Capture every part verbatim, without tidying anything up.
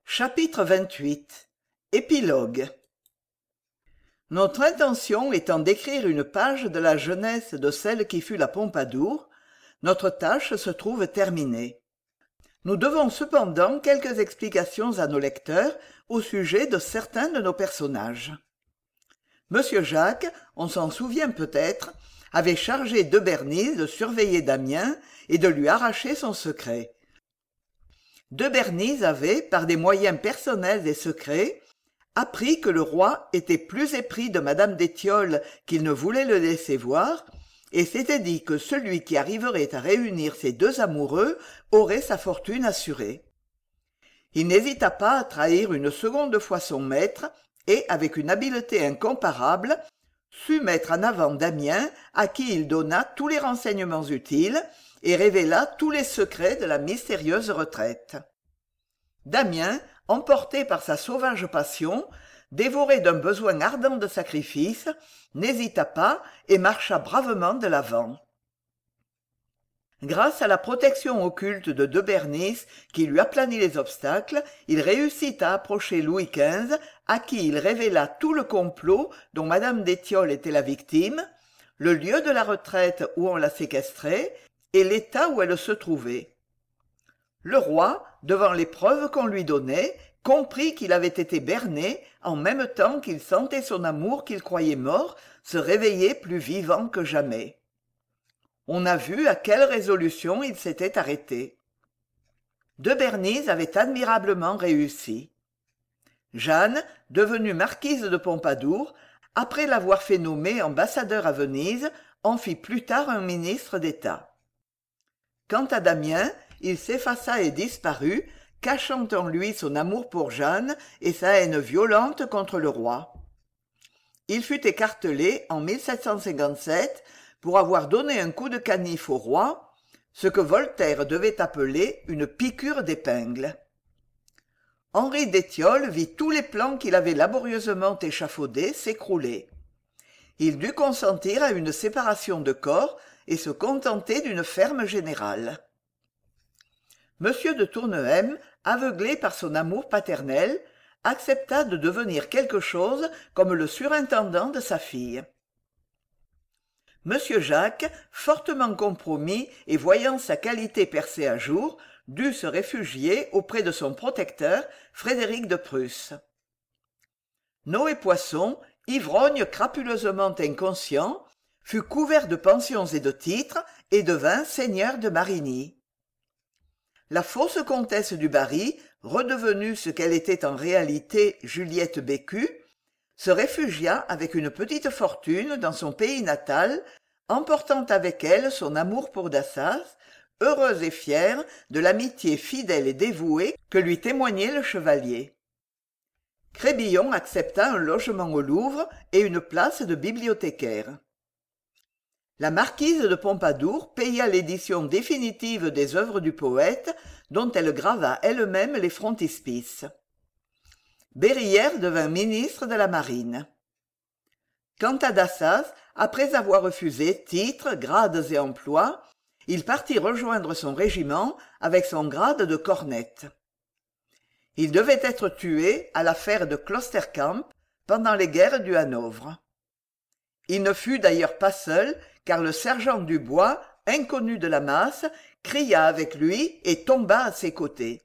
Chapitre vingt-huit. Épilogue. Notre intention étant d'écrire une page de la jeunesse de celle qui fut la Pompadour, notre tâche se trouve terminée. Nous devons cependant quelques explications à nos lecteurs au sujet de certains de nos personnages. Monsieur Jacques, on s'en souvient peut-être, avait chargé de Bernis de surveiller Damiens et de lui arracher son secret. De Bernis avait, par des moyens personnels et secrets, appris que le roi était plus épris de madame d'Étiolles qu'il ne voulait le laisser voir, et s'était dit que celui qui arriverait à réunir ces deux amoureux aurait sa fortune assurée. Il n'hésita pas à trahir une seconde fois son maître, et, avec une habileté incomparable, sut mettre en avant Damiens, à qui il donna tous les renseignements utiles, et révéla tous les secrets de la mystérieuse retraite. Damiens, emporté par sa sauvage passion, dévoré d'un besoin ardent de sacrifice, n'hésita pas et marcha bravement de l'avant. Grâce à la protection occulte de de Bernis, qui lui aplanit les obstacles, il réussit à approcher Louis quinze, à qui il révéla tout le complot dont madame d'Étiolles était la victime, le lieu de la retraite où on la séquestrait, et l'état où elle se trouvait. Le roi, devant les preuves qu'on lui donnait, comprit qu'il avait été berné en même temps qu'il sentait son amour qu'il croyait mort se réveiller plus vivant que jamais. On a vu à quelle résolution il s'était arrêté. De Bernis avait admirablement réussi. Jeanne, devenue marquise de Pompadour, après l'avoir fait nommer ambassadeur à Venise, en fit plus tard un ministre d'État. Quant à Damiens, il s'effaça et disparut, cachant en lui son amour pour Jeanne et sa haine violente contre le roi. Il fut écartelé en mille sept cent cinquante-sept pour avoir donné un coup de canif au roi, ce que Voltaire devait appeler une piqûre d'épingle. Henri d'Étiolles vit tous les plans qu'il avait laborieusement échafaudés s'écrouler. Il dut consentir à une séparation de corps et se contenter d'une ferme générale. Monsieur de Tournehem, aveuglé par son amour paternel, accepta de devenir quelque chose comme le surintendant de sa fille. Monsieur Jacques, fortement compromis et voyant sa qualité percée à jour, dut se réfugier auprès de son protecteur, Frédéric de Prusse. Noé Poisson, ivrogne crapuleusement inconscient, fut couvert de pensions et de titres et devint seigneur de Marigny. La fausse comtesse du Barry, redevenue ce qu'elle était en réalité Juliette Bécu, se réfugia avec une petite fortune dans son pays natal, emportant avec elle son amour pour Dassas, heureuse et fière de l'amitié fidèle et dévouée que lui témoignait le chevalier. Crébillon accepta un logement au Louvre et une place de bibliothécaire. La marquise de Pompadour paya l'édition définitive des œuvres du poète, dont elle grava elle-même les frontispices. Berryer devint ministre de la Marine. Quant à Dassas, après avoir refusé titres, grades et emplois, il partit rejoindre son régiment avec son grade de cornette. Il devait être tué à l'affaire de Klosterkamp pendant les guerres du Hanovre. Il ne fut d'ailleurs pas seul, car le sergent Dubois, inconnu de la masse, cria avec lui et tomba à ses côtés.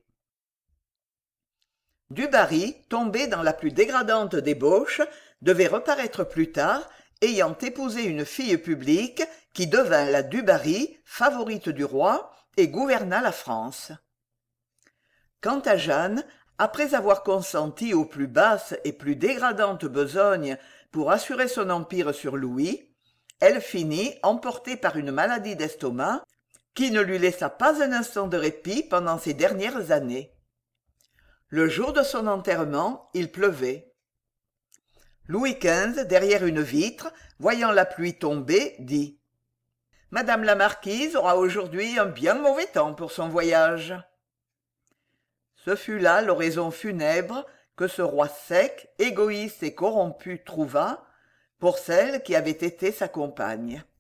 Du Barry, tombé dans la plus dégradante débauche, devait reparaître plus tard, ayant épousé une fille publique qui devint la Du Barry, favorite du roi, et gouverna la France. Quant à Jeanne, après avoir consenti aux plus basses et plus dégradantes besognes pour assurer son empire sur Louis, elle finit emportée par une maladie d'estomac qui ne lui laissa pas un instant de répit pendant ces dernières années. Le jour de son enterrement, il pleuvait. Louis quinze, derrière une vitre, voyant la pluie tomber, dit « Madame la marquise aura aujourd'hui un bien mauvais temps pour son voyage. » Ce fut là l'oraison funèbre que ce roi sec, égoïste et corrompu trouva pour celle qui avait été sa compagne.